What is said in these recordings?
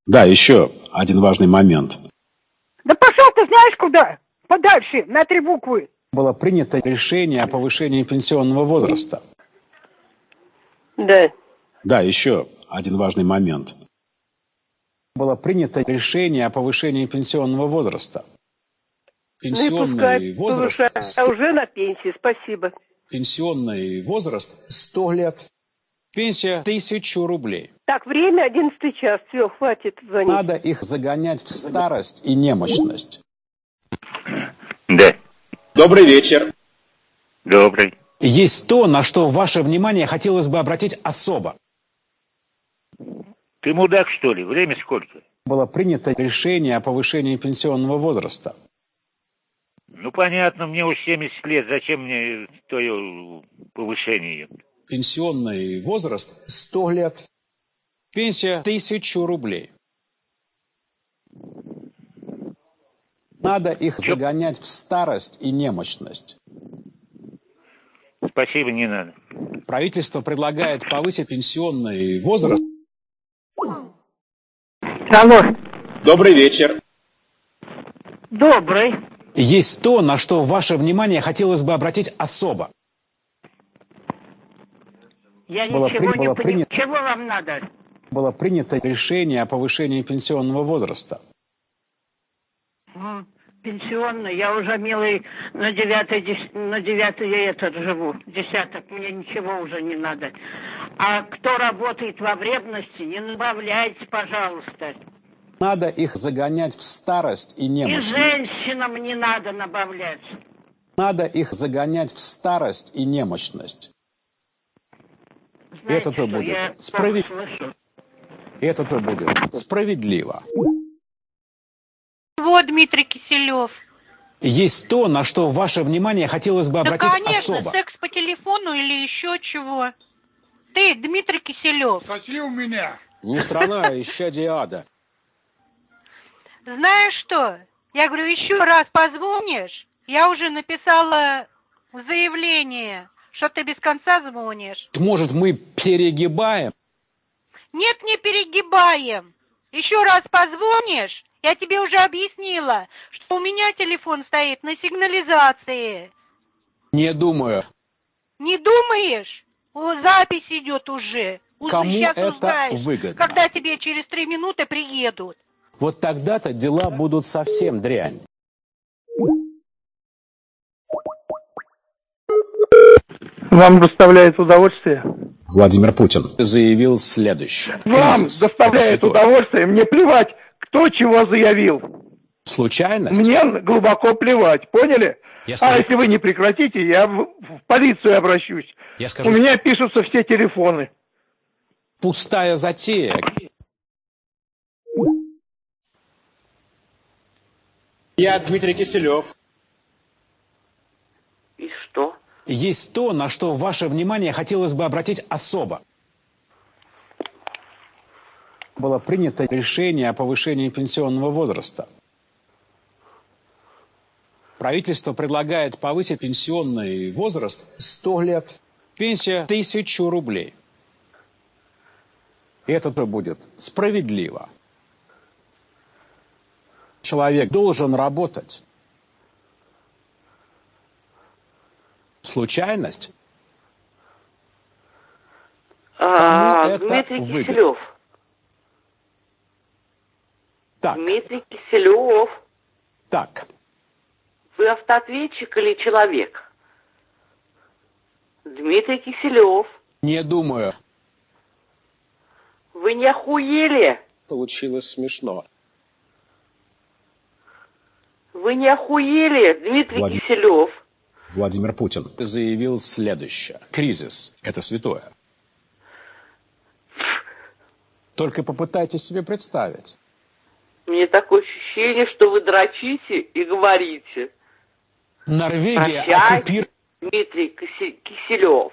Да, еще один важный момент. Да пошел ты знаешь куда? Подальше, на 3 буквы. Было принято решение о повышении пенсионного возраста. Да. Да, еще один важный момент. Было принято решение о повышении пенсионного возраста. Пенсионный возраст... А уже на пенсии, спасибо. Пенсионный возраст 100 лет. Пенсия 1000 рублей. Так, время 11 час. Все, хватит звонить. Надо их загонять в старость и немощность. Да. Добрый вечер. Добрый. Есть то, на что ваше внимание хотелось бы обратить особо. Ты мудак, что ли? Время сколько? Было принято решение о повышении пенсионного возраста. Ну, понятно, мне уж 70 лет. Зачем мне твое повышение? Пенсионный возраст 100 лет. Пенсия 1000 рублей. Надо их загонять в старость и немощность. Спасибо, не надо. Правительство предлагает повысить пенсионный возраст. Алло. Добрый вечер. Добрый. Есть то, на что ваше внимание хотелось бы обратить особо. Я Было ничего не понимаю. принято. Чего вам надо? Было принято решение о повышении пенсионного возраста. Пенсионный. Я уже, милый, на девятый я живу. Десяток. Мне ничего уже не надо. А кто работает во вредности, не добавляйте, пожалуйста. Надо их загонять в старость и И немощность. женщинам не надо добавлять. Надо их загонять в старость и немощность. Знаете Это-то что, будет я справедливо. слышу. Это-то будет справедливо. Вот Дмитрий Киселев. Есть то, на что ваше внимание хотелось бы обратить да, конечно, особо. секс по телефону или еще чего. Ты, Дмитрий Киселев. Соси у меня. Не страна, а исчадие ада. Знаешь что? Я говорю, еще раз позвонишь. Я уже написала заявление, что ты без конца звонишь. Может, мы перегибаем? Нет, не перегибаем. Еще раз позвонишь, я тебе уже объяснила, что у меня телефон стоит на сигнализации. Не думаю. Не думаешь? Запись идет уже. Кому Сейчас это узнаешь, выгодно? когда тебе через 3 минуты приедут. Вот тогда-то дела будут совсем дрянь. Вам доставляет удовольствие? Владимир Путин заявил следующее. Вам Кризис — доставляет это святое. удовольствие, мне плевать, кто чего заявил. Случайность? Мне глубоко плевать, поняли? Я скажу- А если вы не прекратите, я в полицию обращусь. Я скажу- У меня пишутся все телефоны. Пустая затея. Я Дмитрий Киселев. И что? Есть то, на что ваше внимание хотелось бы обратить особо. Было принято решение о повышении пенсионного возраста. Правительство предлагает повысить пенсионный возраст 100 лет. Пенсия 1000 рублей. Это-то будет справедливо. Человек должен работать. Случайность? Кому это Дмитрий выгодно? Киселев. Так, Дмитрий Киселев. так. Вы автоответчик или человек? Дмитрий Киселев. Не думаю. Вы не охуели? Получилось смешно. Вы не охуели, Дмитрий Киселев? Владимир Путин заявил следующее. Кризис – это святое. Только попытайтесь себе представить. Мне такое ощущение, что вы дрочите и говорите. Норвегия Прощайте, оккупирует... Дмитрий Киселев.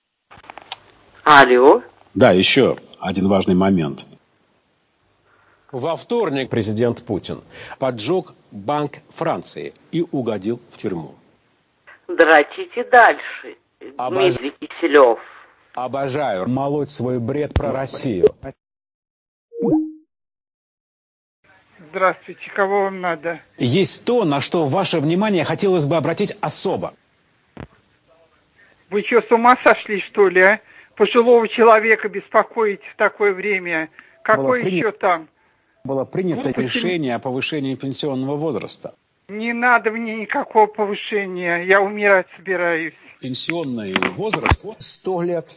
Алло. Да, еще один важный момент. Во вторник президент Путин поджег Банк Франции и угодил в тюрьму. Дрочите дальше, Дмитрий Киселев. Обожаю молоть свой бред про Россию. Здравствуйте, кого вам надо? Есть то, на что ваше внимание хотелось бы обратить особо. Вы что, с ума сошли, что ли, а? Пожилого человека беспокоить в такое время. Какое еще там? Было принято решение о повышении пенсионного возраста. Не надо мне никакого повышения, я умирать собираюсь. Пенсионный возраст 100 лет.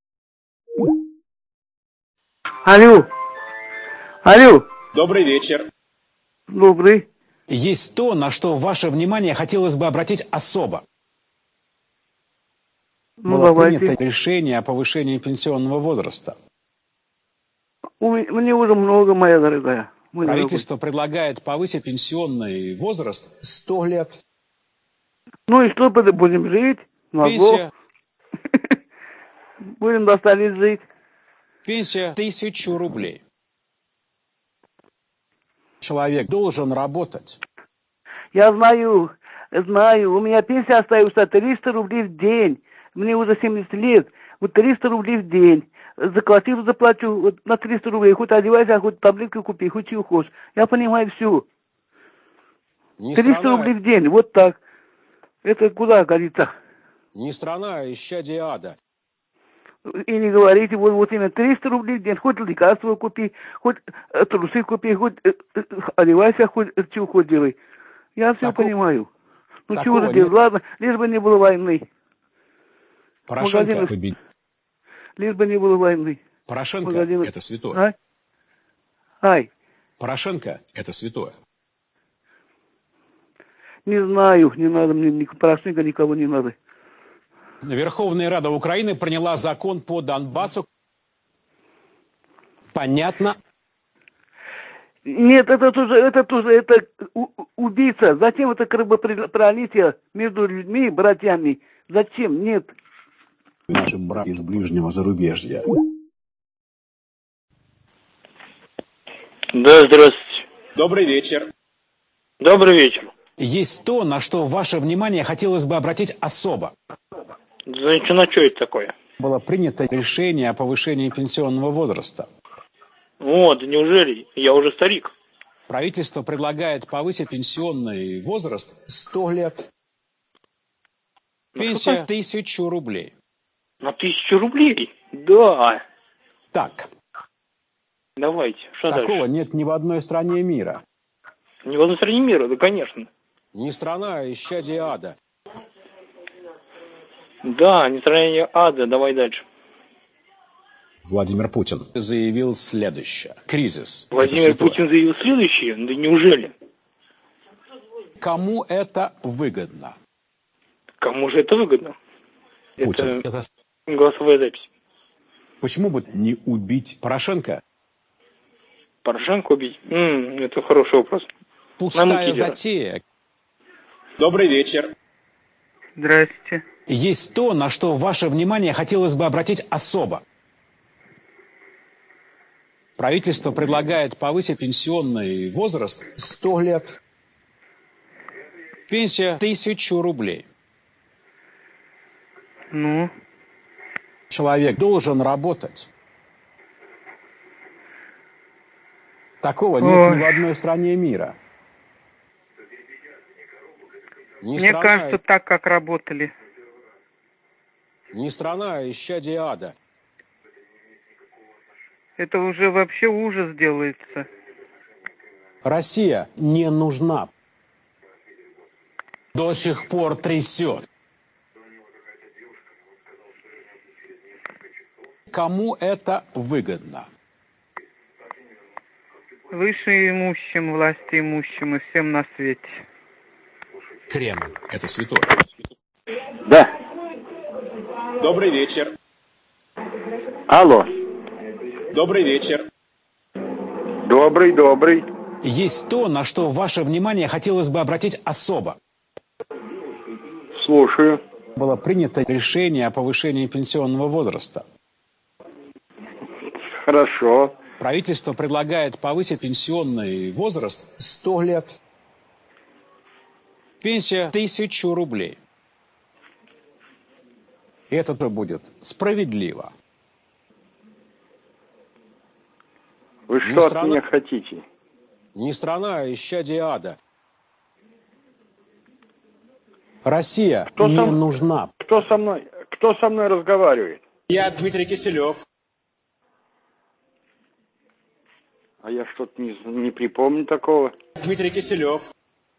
Алло. Алло. Добрый вечер. Добрый. Есть то, на что ваше внимание хотелось бы обратить особо. Было давайте. принято решение о повышении пенсионного возраста. Мне уже много, моя дорогая. Правительство предлагает повысить пенсионный возраст 100 лет. Ну и что, будем жить? Пенсия. Будем достали жить. Пенсия 1000 рублей. Человек должен работать. Я знаю. У меня пенсия остается 300 рублей в день. Мне уже 70 лет. Вот 300 рублей в день. За квартиру заплачу вот на 300 рублей. Хоть одевайся, хоть таблетку купи, хоть чего хочешь. Я понимаю все. 300 рублей в день. Вот так. Это куда годится? Не страна, а исчадие ада. И не говорите, вот именно 300 рублей в день. Хоть лекарства купи, хоть трусы купи, хоть одевайся, хоть чего хоть делай. Я все понимаю. Ну чего же делать? Ладно, лишь бы не было войны. Порошенко победил. Лишь бы не было войны. Порошенко – это святое. Порошенко – это святое. Не знаю, не надо мне Порошенко, никого не надо. Верховная Рада Украины приняла закон по Донбассу. Понятно? Нет, это убийца. Зачем это кровопролитие между людьми, братьями? Зачем? Нет. Наши братья из ближнего зарубежья. Да, здравствуйте. Добрый вечер. Добрый вечер. Есть то, на что ваше внимание хотелось бы обратить особо. Знаете, на что это такое? Было принято решение о повышении пенсионного возраста. Вот, неужели? Я уже старик. Правительство предлагает повысить пенсионный возраст 100 лет. Пенсия 1000 рублей. На 1000 рублей? Да. Так. Давайте. Что Такого дальше? нет ни в одной стране мира. Ни в одной стране мира, да, конечно. Не страна, а исчадие ада. Да, не страна ада. Давай дальше. Владимир Путин заявил следующее. Кризис. Владимир Путин заявил следующее? Да неужели? Кому это выгодно? Кому же это выгодно? Путин. Это голосовая запись. Почему бы не убить Порошенко? Порошенко убить? Это хороший вопрос. Пустая затея. Добрый вечер. Здрасте. Есть то, на что ваше внимание хотелось бы обратить особо. Правительство предлагает повысить пенсионный возраст 100 лет. Пенсия 1000 рублей. Ну? Человек должен работать. Такого нет ни в одной стране мира. Мне кажется, так, как работали. Не страна, а исчадие ада. Это уже вообще ужас делается. Россия не нужна. До сих пор трясет. Кому это выгодно? Вышеимущим, властимущим и всем на свете. Кремль – это святое. Да. Добрый вечер. Алло. Добрый вечер. Добрый. Есть то, на что ваше внимание хотелось бы обратить особо. Слушаю. Было принято решение о повышении пенсионного возраста. Хорошо. Правительство предлагает повысить пенсионный возраст 100 лет. Пенсия 1000 рублей. И это будет справедливо. Вы что от меня хотите? Не страна, а исчадие ада. Россия не нужна. Кто со мной разговаривает? Я Дмитрий Киселев. А я что-то не припомню такого. Дмитрий Киселев.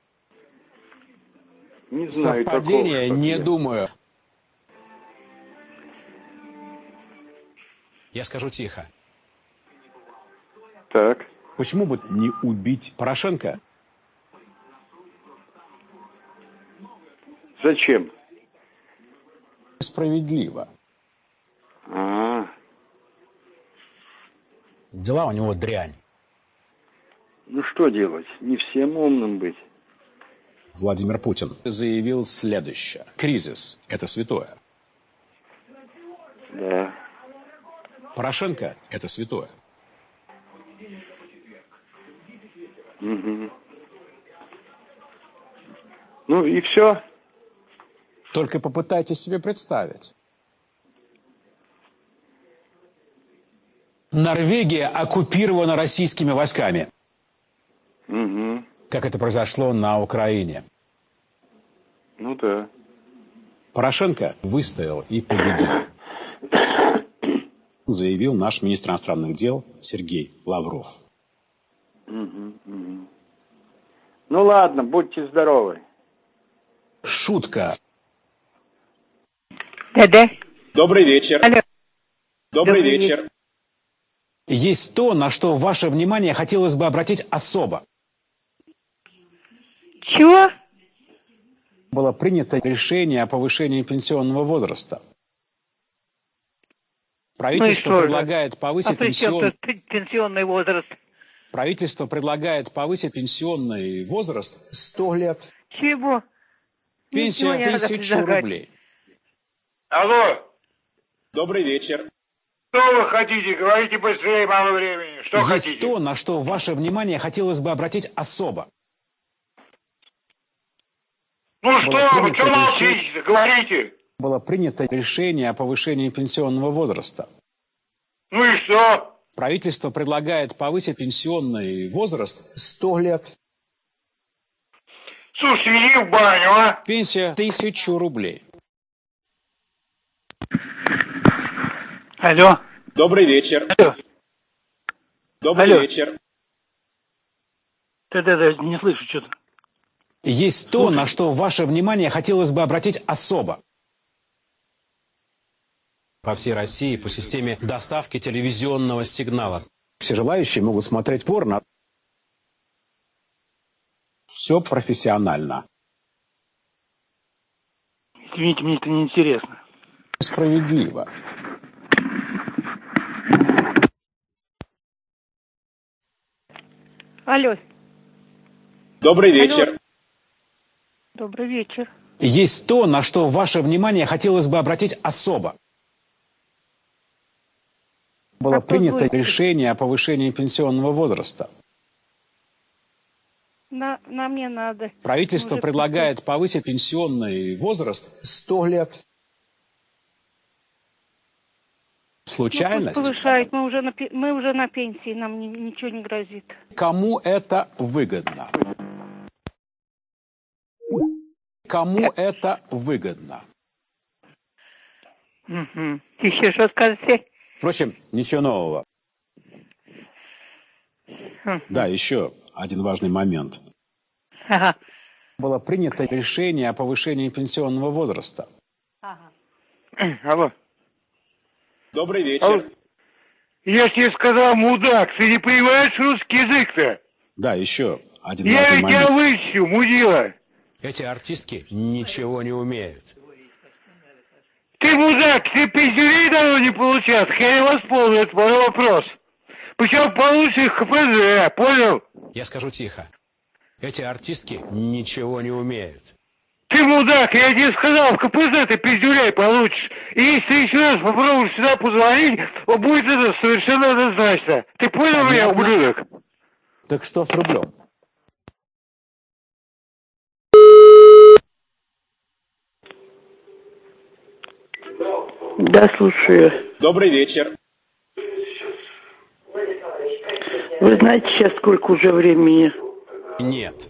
Не знаю Совпадение, такого, не думаю. Я скажу тихо. Так. Почему бы не убить Порошенко? Зачем? Справедливо. Дела у него дрянь. Ну что делать? Не всем умным быть. Владимир Путин заявил следующее. Кризис – это святое. Да. Порошенко – это святое. Угу. Ну и все. Только попытайтесь себе представить. Норвегия оккупирована российскими войсками. Угу. Как это произошло на Украине. Ну да. Порошенко выстоял и победил. Заявил наш министр иностранных дел Сергей Лавров. Угу, угу. Ну ладно, будьте здоровы. Шутка. Да-да. Добрый вечер. Алло. Добрый вечер. Есть то, на что ваше внимание хотелось бы обратить особо. Чего? Было принято решение о повышении пенсионного возраста. Правительство предлагает повысить пенсионный возраст. Правительство предлагает повысить пенсионный возраст 100 лет. Чего? Пенсия 1000 рублей. Алло. Добрый вечер. Что вы хотите? Говорите быстрее, мало времени. Что хотите? Есть то, на что ваше внимание хотелось бы обратить особо. Ну что вы, что молчите? Говорите. Было принято решение о повышении пенсионного возраста. Ну и что? Правительство предлагает повысить пенсионный возраст 100 лет. Слушай, иди в баню, а? Пенсия 1000 рублей. Алло. Добрый вечер. Алло. Добрый вечер. Да, не слышу что-то. Есть то, на что ваше внимание хотелось бы обратить особо. По всей России по системе доставки телевизионного сигнала. Все желающие могут смотреть порно. Все профессионально. Извините, мне это не интересно. Справедливо. Алло. Добрый вечер. Добрый вечер. Есть то, на что ваше внимание хотелось бы обратить особо. Было принято решение о повышении пенсионного возраста. Нам не надо. Правительство предлагает повысить пенсионный возраст 100 лет. Случайность? Ну, повышает, мы уже на пенсии, нам ничего не грозит. Кому это выгодно? Кому это выгодно? Угу. Еще что скажете? Впрочем, ничего нового. Да, еще один важный момент. Ага. Было принято решение о повышении пенсионного возраста. Ага. Алло. Добрый вечер. Алло. Я тебе сказал, мудак, ты не понимаешь русский язык-то? Да, еще один я важный момент. Я тебя выщу, мудила. Эти артистки ничего не умеют. Ты, мудак, ты пиздюлей давно не получал, хрен восполнит мой вопрос. Причем получишь КПЗ, понял? Я скажу тихо. Эти артистки ничего не умеют. Ты, мудак, я тебе сказал, в КПЗ ты пиздюлей получишь. И если ты еще раз попробуешь сюда позвонить, будет это совершенно однозначно. Ты понял меня, ублюдок? Так что с рублем? Да, слушаю. Добрый вечер. Вы знаете сейчас, сколько уже времени? Нет.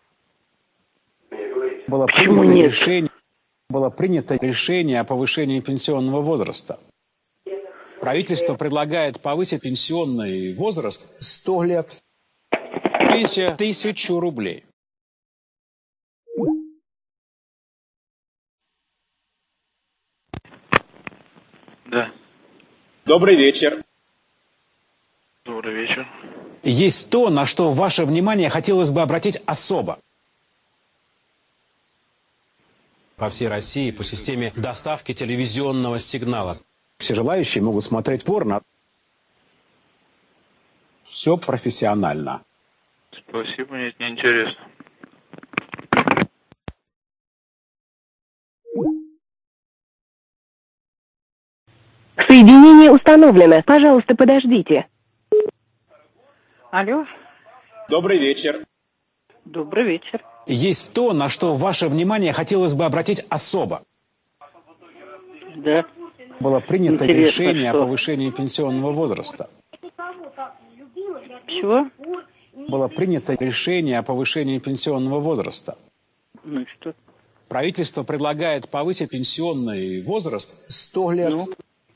Почему нет? Было принято решение о повышении пенсионного возраста. Правительство предлагает повысить пенсионный возраст 100 лет. Пенсия 1000 рублей. Да. Добрый вечер. Добрый вечер. Есть то, на что ваше внимание хотелось бы обратить особо. По всей России по системе доставки телевизионного сигнала. Все желающие могут смотреть порно. Все профессионально. Спасибо, нет, не интересно. Соединение установлено. Пожалуйста, подождите. Алло. Добрый вечер. Добрый вечер. Есть то, на что ваше внимание хотелось бы обратить особо. Да. Было принято Интересно, решение что? о повышении пенсионного возраста. Чего? Было принято решение о повышении пенсионного возраста. Ну и что? Правительство предлагает повысить пенсионный возраст 100 лет. Ну?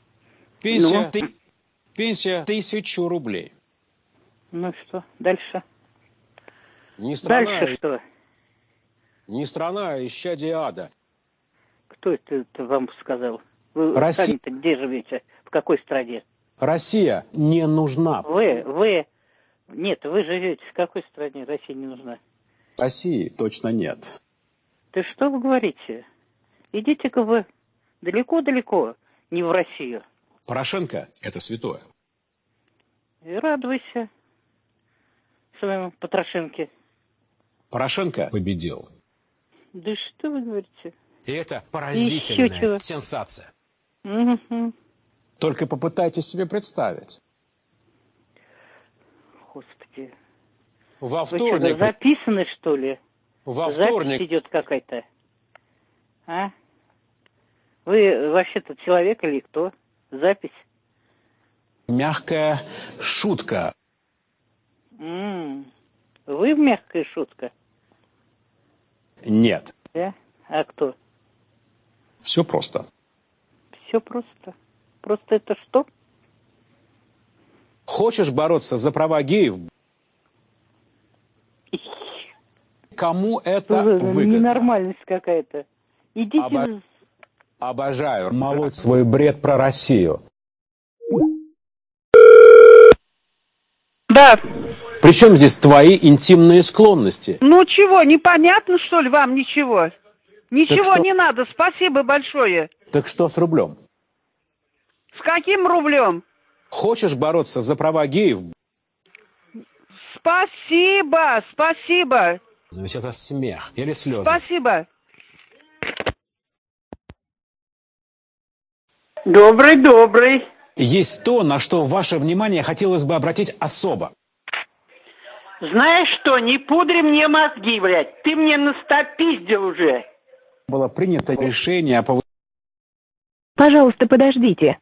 Пенсия 1000 рублей. Ну и что? Дальше? Не страна, Дальше что? не страна, а исчадие ада. Кто это вам сказал? Вы Россия. сами-то где живете? В какой стране? Россия не нужна. Вы... Нет, вы живете в какой стране? Россия не нужна. России точно нет. Да что вы говорите? Идите-ка вы далеко-далеко, не в Россию. Порошенко – это святое. И радуйся своему Потрошенке. Порошенко победил. Да что вы говорите? И это поразительная сенсация. Угу. Только попытайтесь себе представить. Господи. Во Вы вторник... что, записаны, что ли? Во вторник... Запись идет какая-то. А? Вы вообще-то человек или кто? Запись? Мягкая шутка. Вы мягкая шутка? Нет. Да? А кто? Все просто. Все просто. Просто это что? Хочешь бороться за права геев? Кому это выгодно? Ненормальность какая-то. Идите... Обожаю молоть свой бред про Россию. Да. Причем здесь твои интимные склонности? Ну чего, непонятно, что ли, вам ничего? Ничего что? не надо, спасибо большое. Так что с рублем? С каким рублем? Хочешь бороться за права геев? Спасибо, спасибо. Но ведь это смех или слезы. Спасибо. Добрый. Есть то, на что ваше внимание хотелось бы обратить особо. Знаешь что, не пудри мне мозги, блядь. Ты мне настопиздил уже. Было принято решение о повышении... Пожалуйста, подождите.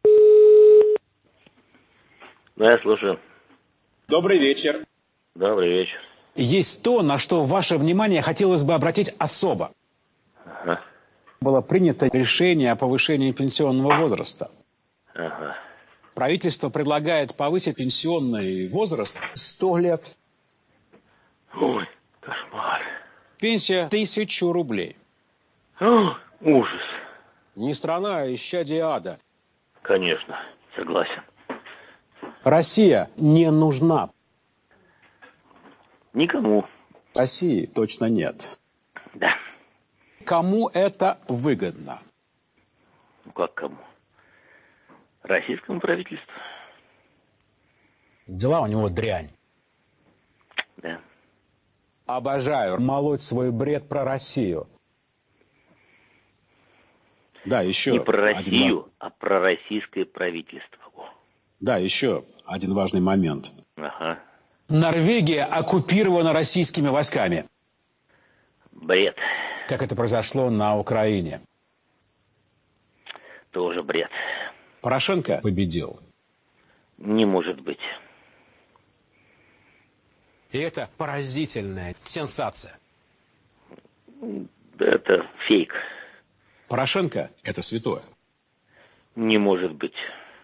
Да, я слушаю. Добрый вечер. Добрый вечер. Есть то, на что ваше внимание хотелось бы обратить особо. Ага. Было принято решение о повышении пенсионного возраста. Ага. Правительство предлагает повысить пенсионный возраст 100 лет. Ой, кошмар. Пенсия 1000 рублей. О, ужас. Не страна, а исчадие ада. Конечно, согласен. Россия не нужна. Никому. России точно нет. Да. Кому это выгодно? Ну как кому? Российскому правительству. Дела у него дрянь. Да. Обожаю молоть свой бред про Россию. Да, еще. Не про Россию, а про российское правительство. Да, еще один важный момент. Ага. Норвегия оккупирована российскими войсками. Бред. Как это произошло на Украине. Тоже бред. Порошенко победил. Не может быть. И это поразительная сенсация. Это фейк. Порошенко – это святое. Не может быть.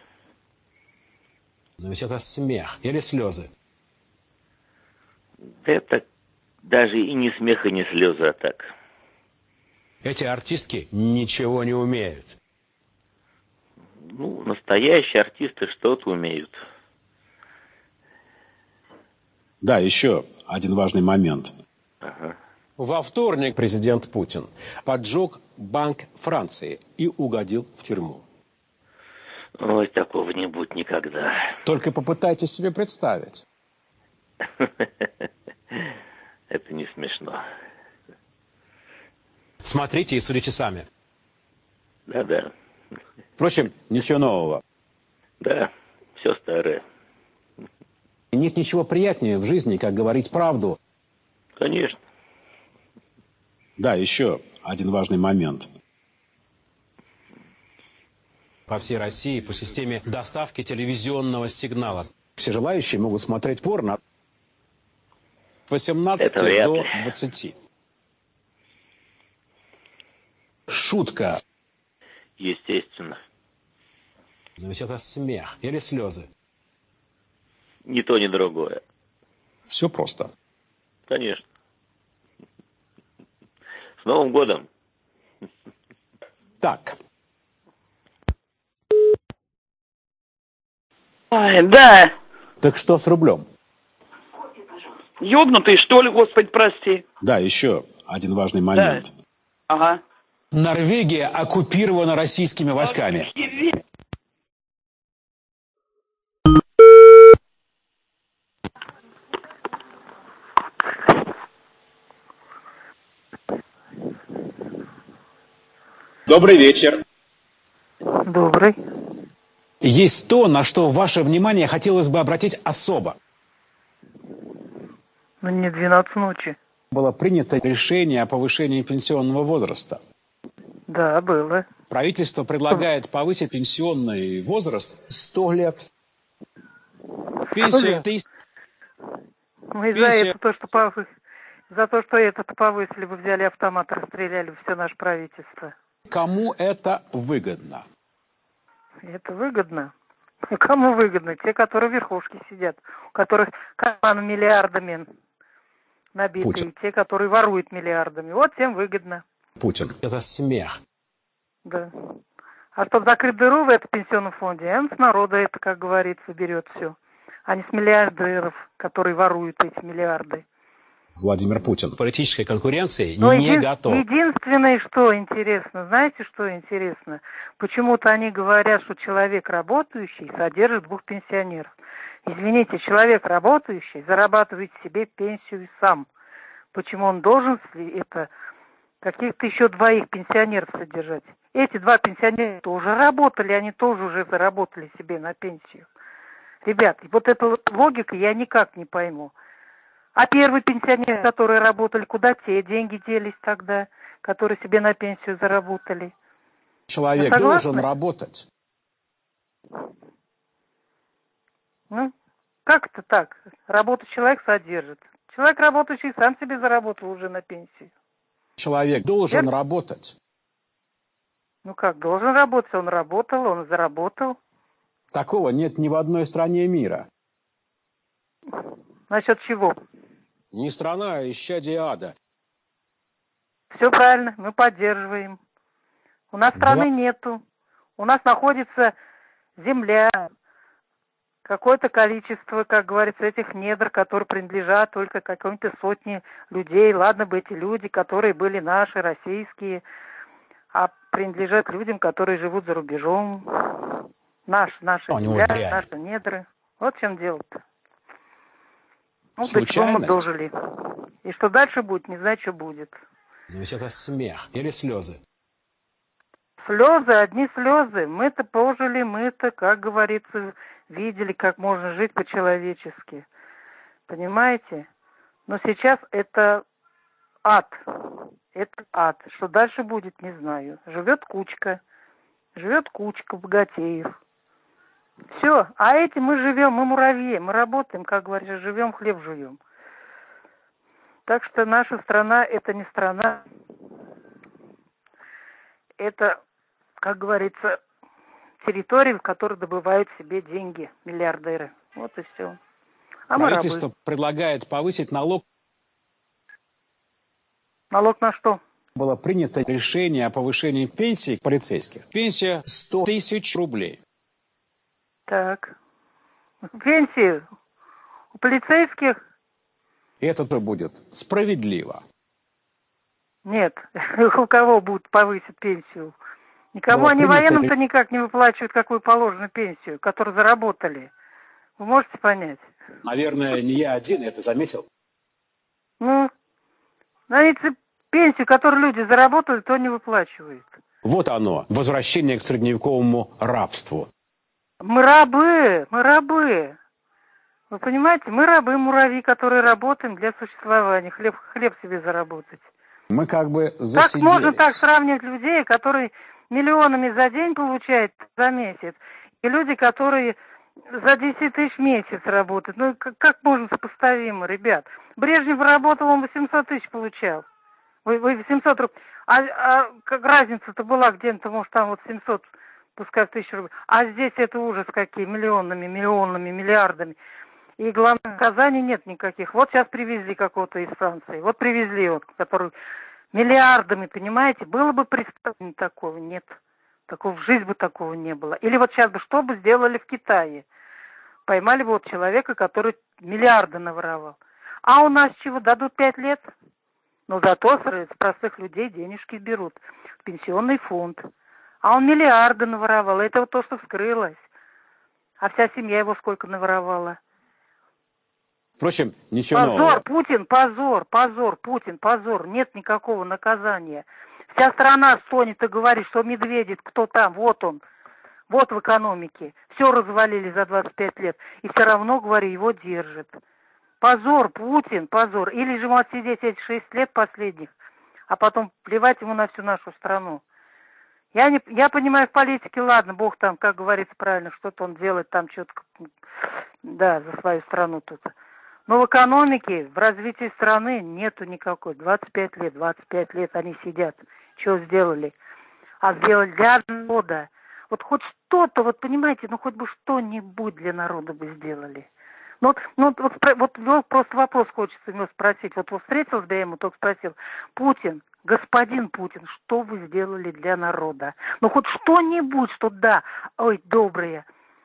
Но ведь это смех или слезы. Это даже и не смех, и не слезы, а так. Эти артистки ничего не умеют. Ну, настоящие артисты что-то умеют. Да, еще один важный момент. Ага. Во вторник президент Путин поджег Банк Франции и угодил в тюрьму. Ой, такого не будет никогда. Только попытайтесь себе представить. Это не смешно. Смотрите и судите сами. Да-да. Впрочем, ничего нового. Да, все старое. Нет ничего приятнее в жизни, как говорить правду. Конечно. Да, еще один важный момент. По всей России по системе доставки телевизионного сигнала. Все желающие могут смотреть порно с 18 до 20. Шутка. Естественно. Но ведь это смех или слезы. Ни то, ни другое. Все просто. Конечно. С Новым годом. Так. Ой, да. Так что с рублем? Ёбнутый, что ли, Господи, прости. Да, еще один важный момент. Да. Ага. Норвегия оккупирована российскими войсками. Добрый вечер. Добрый. Есть то, на что ваше внимание хотелось бы обратить особо. Ну, не 12 ночи. Было принято решение о повышении пенсионного возраста. Да, было. Правительство предлагает повысить пенсионный возраст 100 лет. Пенсия... Мы за то, что это повысили, вы взяли автомат, расстреляли все наше правительство. Кому это выгодно? Это выгодно. Кому выгодно? Те, которые в верхушке сидят, у которых карманы миллиардами набиты, Путин. и те, которые воруют миллиардами. Вот тем выгодно. Путин. Это смех. Да. А чтобы закрыть дыру в этом пенсионном фонде, он с народа это, как говорится, берет все. А не с миллиардеров, которые воруют эти миллиарды. Владимир Путин. Политической конкуренции Но не готов. Единственное, что интересно, знаете, что интересно? Почему-то они говорят, что человек работающий содержит 2 пенсионеров. Извините, человек работающий зарабатывает себе пенсию сам. Почему он должен это каких-то еще 2 пенсионеров содержать? Эти 2 пенсионера тоже работали, они тоже уже заработали себе на пенсию. Ребят, вот эта логика я никак не пойму. А первые пенсионеры, которые работали, куда те деньги делись тогда, которые себе на пенсию заработали? Человек должен работать. Ну, как это так? Работу человек содержит. Человек работающий сам себе заработал уже на пенсию. Человек должен работать. Ну как, должен работать? Он работал, он заработал. Такого нет ни в одной стране мира. Насчет чего? Не страна, а исчадие ада. Все правильно, мы поддерживаем. У нас страны нету. У нас находится земля, какое-то количество, как говорится, этих недр, которые принадлежат только какой-то сотне людей. Ладно бы эти люди, которые были наши, российские, а принадлежат людям, которые живут за рубежом. Наша земля, наши недры. Вот в чем дело-то. Ну, до чего мы дожили. И что дальше будет, не знаю, что будет. Но ведь это смех или слезы. Слезы, одни слезы. Мы-то пожили, мы-то, как говорится, видели, как можно жить по-человечески. Понимаете? Но сейчас это ад. Это ад. Что дальше будет, не знаю. Живет кучка богатеев. Все. А эти мы живем, мы муравьи. Мы работаем, как говорится, живем, хлеб жуем. Так что наша страна – это не страна. Это, как говорится, территория, в которой добывают себе деньги миллиардеры. Вот и все. А правительство предлагает повысить налог. Налог на что? Было принято решение о повышении пенсий полицейских. Пенсия 100 тысяч рублей. Так. Пенсии у полицейских? Это-то будет справедливо. Нет. У кого будут повысить пенсию? Никому они военным-то никак не выплачивают, какую положено пенсию, которую заработали. Вы можете понять? Наверное, не я один это заметил. Ну, знаете, пенсию, которую люди заработали, то не выплачивают. Вот оно, возвращение к средневековому рабству. Мы рабы. Вы понимаете, мы рабы-муравьи, которые работаем для существования, хлеб себе заработать. Мы как бы засиделись. Как можно так сравнивать людей, которые миллионами за день получают за месяц, и люди, которые за 10 тысяч в месяц работают? Ну, как можно сопоставимо, ребят? Брежнев работал, он 800 тысяч получал. Вы 700 рублей. А как разница-то была где-то, может, там вот 700, пускай 1000 рублей. А здесь это ужас какие, миллионами, миллиардами. И главное, наказаний нет никаких. Вот сейчас привезли какого-то из Франции. Вот привезли, вот, который миллиардами, понимаете? Было бы преступление такого? Нет. Такого в жизни бы такого не было. Или вот сейчас бы что бы сделали в Китае? Поймали бы вот человека, который миллиарды наворовал. А у нас чего, дадут 5 лет? Но зато с простых людей денежки берут в пенсионный фонд. А он миллиарды наворовал. Это вот то, что вскрылось. А вся семья его сколько наворовала? Впрочем, ничего нового. Позор, Путин, Путин, позор. Нет никакого наказания. Вся страна стонет и говорит, что Медведев, кто там, вот он. Вот в экономике. Все развалили за 25 лет. И все равно, говорю, его держат. Позор, Путин, позор. Или же может сидеть эти 6 лет последних, а потом плевать ему на всю нашу страну. Я понимаю, в политике, ладно, Бог там, как говорится правильно, что-то он делает там, что-то, да, за свою страну тут. Но в экономике, в развитии страны нету никакой. 25 лет они сидят. Что сделали? А сделали для народа. Вот хоть что-то, вот понимаете, ну хоть бы что-нибудь для народа бы сделали. Вот просто вопрос хочется его спросить. Вот встретился, да я ему только спросил. Путин, господин Путин, что вы сделали для народа? Ну хоть что-нибудь, что да, ой, доброе.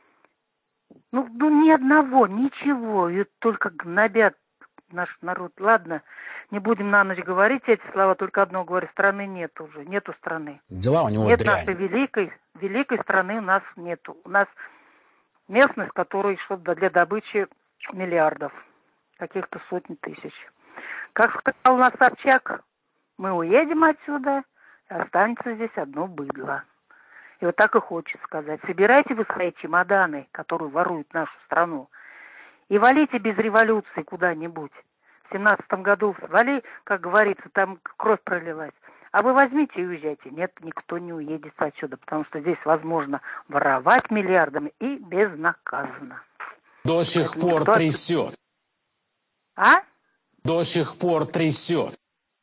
Ну ни одного, ничего. И только гнобят наш народ. Ладно, не будем на ночь говорить эти слова, только одно говорю, страны нет уже, нету страны. Дела у него нет дрянь. Нашей великой страны у нас нету. У нас местность, которая что-то для добычи миллиардов, каких-то сотен тысяч. Как сказал у нас Собчак, мы уедем отсюда, и останется здесь одно быдло. И вот так и хочется сказать. Собирайте вы свои чемоданы, которые воруют нашу страну, и валите без революции куда-нибудь. В 17-м году вали, как говорится, там кровь пролилась. А вы возьмите и уезжайте. Нет, никто не уедет отсюда, потому что здесь возможно воровать миллиардами и безнаказанно. До сих пор трясет. А? До сих пор трясет.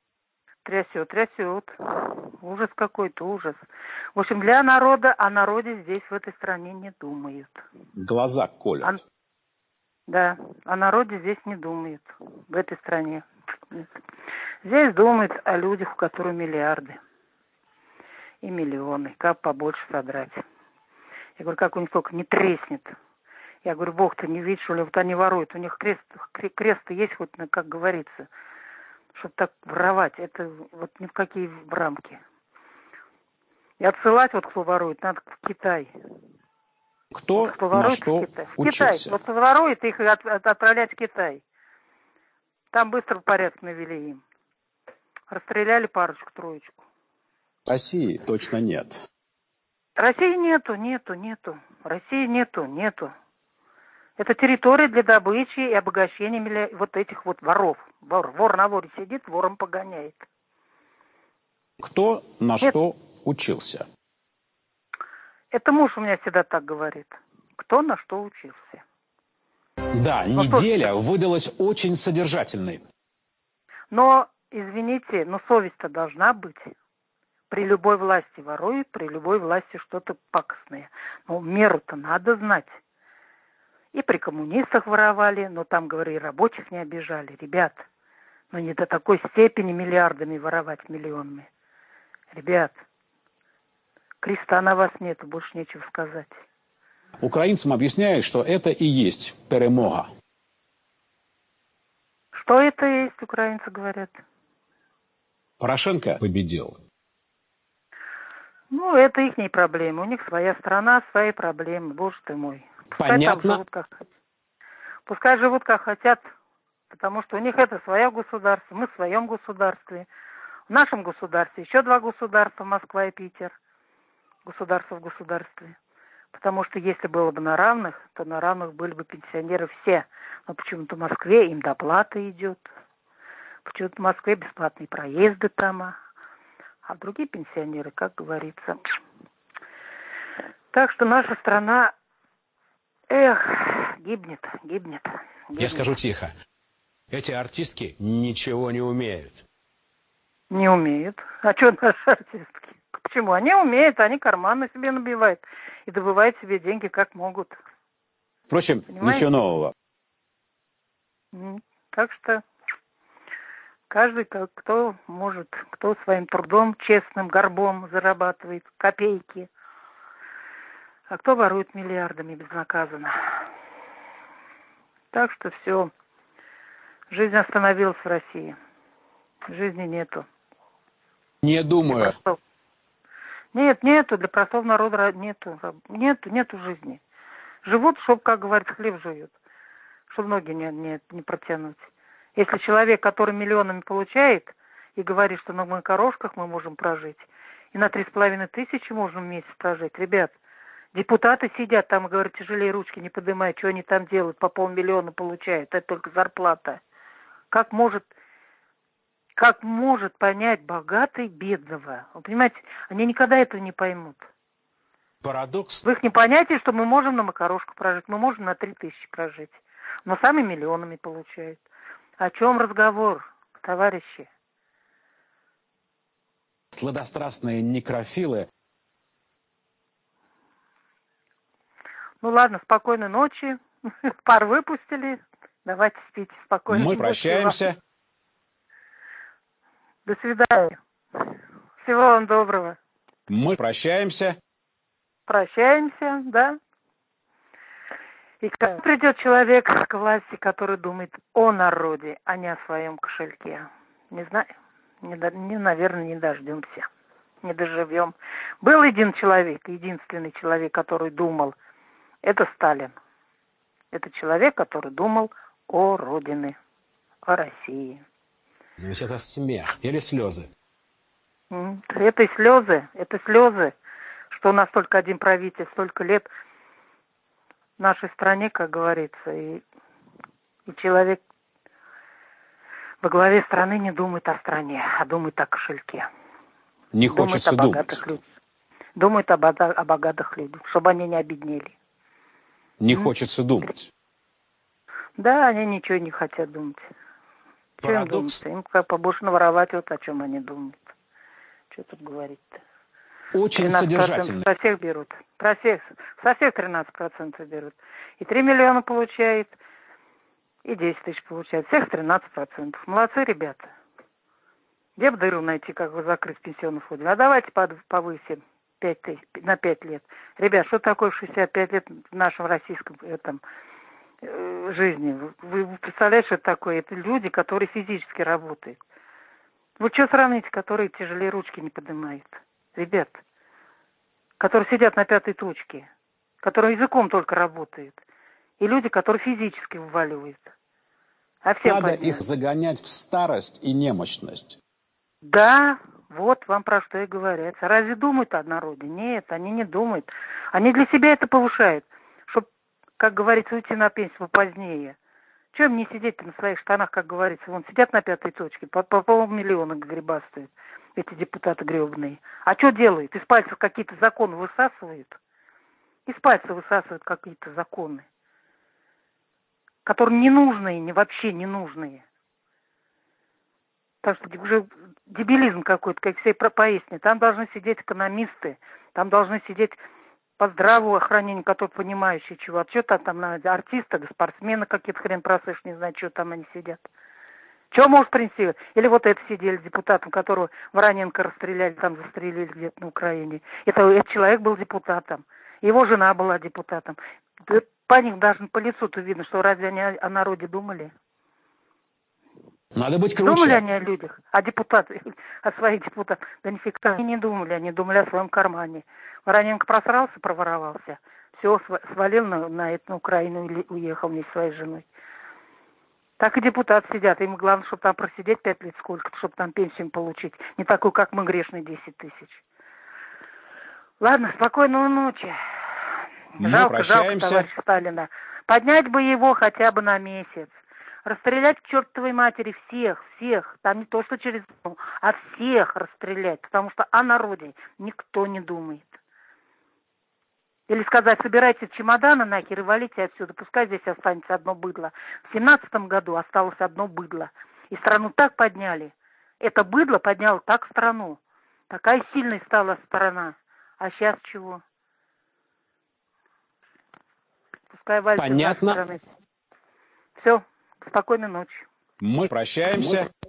Трясет. Ужас какой-то, ужас. В общем, для народа, о народе здесь, в этой стране, не думают. Глаза колят. Да, о народе здесь не думают, в этой стране. Нет. Здесь думают о людях, у которых миллиарды и миллионы. Как побольше содрать. Я говорю, как у них только не треснет. Я говорю, Бог-то не видит, что ли, вот они воруют. У них крест-то есть хоть, как говорится. Чтобы так воровать, это вот ни в какие рамки. И отсылать, вот кто ворует, надо в Китай. Кто на что учился? Вот кто ворует, их отправлять в Китай. Там быстро порядок навели им. Расстреляли парочку-троечку. России точно нет. России нету. России нету. Это территория для добычи и обогащения вот этих вот воров. Вор на воре сидит, вором погоняет. Кто на что учился? Это муж у меня всегда так говорит. Кто на что учился. Да, неделя выдалась очень содержательной. Но, извините, но совесть-то должна быть. При любой власти воруют, при любой власти что-то пакостное. Но меру-то надо знать. И при коммунистах воровали, но там, говорю, и рабочих не обижали. Ребят, но не до такой степени миллиардами воровать, миллионами. Ребят, креста на вас нету, больше нечего сказать. Украинцам объясняют, что это и есть перемога. Что это есть, украинцы говорят? Порошенко победил. Ну, это их проблемы. У них своя страна, свои проблемы. Боже ты мой. Пускай Понятно. там живут как хотят. Пускай живут как хотят, потому что у них это свое государство, мы в своем государстве. В нашем государстве еще 2 государства, Москва и Питер. Государство в государстве. Потому что если было бы на равных, то на равных были бы пенсионеры все. Но почему-то в Москве им доплата идет. Почему-то в Москве бесплатные проезды там. А другие пенсионеры, как говорится. Так что наша страна, гибнет. Я скажу тихо. Эти артистки ничего не умеют. Не умеют. А что наши артистки? Почему? Они умеют, они карманы себе набивают и добывают себе деньги как могут. Впрочем, понимаете? ничего нового. Так что каждый, кто может, кто своим трудом, честным, горбом зарабатывает копейки, а кто ворует миллиардами безнаказанно. Так что все. Жизнь остановилась в России. Жизни нету. Не думаю. Нету, для простого народа нету жизни. Живут, чтобы, как говорят, хлеб жуют. Чтобы ноги не протянуть. Если человек, который миллионами получает, и говорит, что на макарошках мы можем прожить, и на 3500 можем в месяц прожить, ребят, депутаты сидят там и говорят, тяжелее ручки не поднимают, что они там делают, по 500 000 получают, это только зарплата. Как может понять богатый бедного? Вы понимаете, они никогда этого не поймут. Парадокс. В их непонятии, что мы можем на макарошку прожить, мы можем на 3000 прожить, но сами миллионами получают. О чем разговор, товарищи? Сладострастные некрофилы. Ну ладно, спокойной ночи. Пар выпустили. Давайте спите спокойно. Мы прощаемся. До свидания. Всего вам доброго. Мы прощаемся. Прощаемся, да. И когда придет человек к власти, который думает о народе, а не о своем кошельке? Не знаю. Наверное, не дождемся. Не доживем. Был один человек, единственный человек, который думал. Это Сталин. Это человек, который думал о Родине, о России. Но ведь это смех или слезы? Это слезы, что у нас только один правитель, столько лет в нашей стране, как говорится, и человек во главе страны не думает о стране, а думает о кошельке. Не хочется думать. Думает о богатых людях, чтобы они не обеднели. Не хочется думать. Да, они ничего не хотят думать. Что им думать? Им как побольше наворовать, вот о чем они думают. Что тут говорить-то? Очень содержательно. Со всех берут. Со всех 13% берут. И 3 миллиона получает, и 10 тысяч получает. Всех 13%. Молодцы, ребята. Где бы дыру найти, как бы закрыть пенсионный фонд? А давайте повысим 5 тысяч, на 5 лет. Ребят, что такое 65 лет в нашем российском жизни? Вы представляете, что это такое? Это люди, которые физически работают. Вы что сравните, которые тяжелее ручки не поднимают? Ребят, которые сидят на 5-й точке, которые языком только работают. И люди, которые физически вываливают. А всем надо понятно. Их загонять в старость и немощность. Да, вот вам про что и говорят. Разве думают о народе? Нет, они не думают. Они для себя это повышают, чтобы, как говорится, уйти на пенсию позднее. Чего им не сидеть на своих штанах, как говорится? Вон сидят на 5-й точке, по 500 000 гребастают, эти депутаты гребаные. А что делают? Из пальцев какие-то законы высасывают? Из пальцев высасывают какие-то законы, которые ненужные, вообще ненужные. Так что уже дебилизм какой-то, как все поясни. Там должны сидеть экономисты, там должны сидеть по здравому охранению, которые понимающие чего. А что там надо? Артисты, спортсмены какие-то, хрен просышь, не знаю, что там они сидят. Что может принести? Или вот это сидели депутатом, которого Вороненко расстреляли, там застрелили где-то на Украине. Этот человек был депутатом. Его жена была депутатом. По них даже по лицу-то видно, что разве они о народе думали? Надо быть круче. Думали они о людях, о депутатах, о своих депутатах? Да нифига они не думали, они думали о своем кармане. Вороненко просрался, проворовался, все, свалил на Украину и уехал вместе со своей женой. Так и депутаты сидят. Им главное, чтобы там просидеть 5 лет сколько-то, чтобы там пенсию получить. Не такую, как мы, грешные 10 тысяч. Ладно, спокойной ночи. Жалко, товарища Сталина. Поднять бы его хотя бы на месяц. Расстрелять к чертовой матери всех. Там не то, что через... а всех расстрелять. Потому что о народе никто не думает. Или сказать, собирайте чемоданы нахер и валите отсюда. Пускай здесь останется одно быдло. В 17-м году осталось одно быдло. И страну так подняли. Это быдло подняло так страну. Такая сильной стала страна. А сейчас чего? Пускай валит из нашей страны. Все. Спокойной ночи. Мы прощаемся.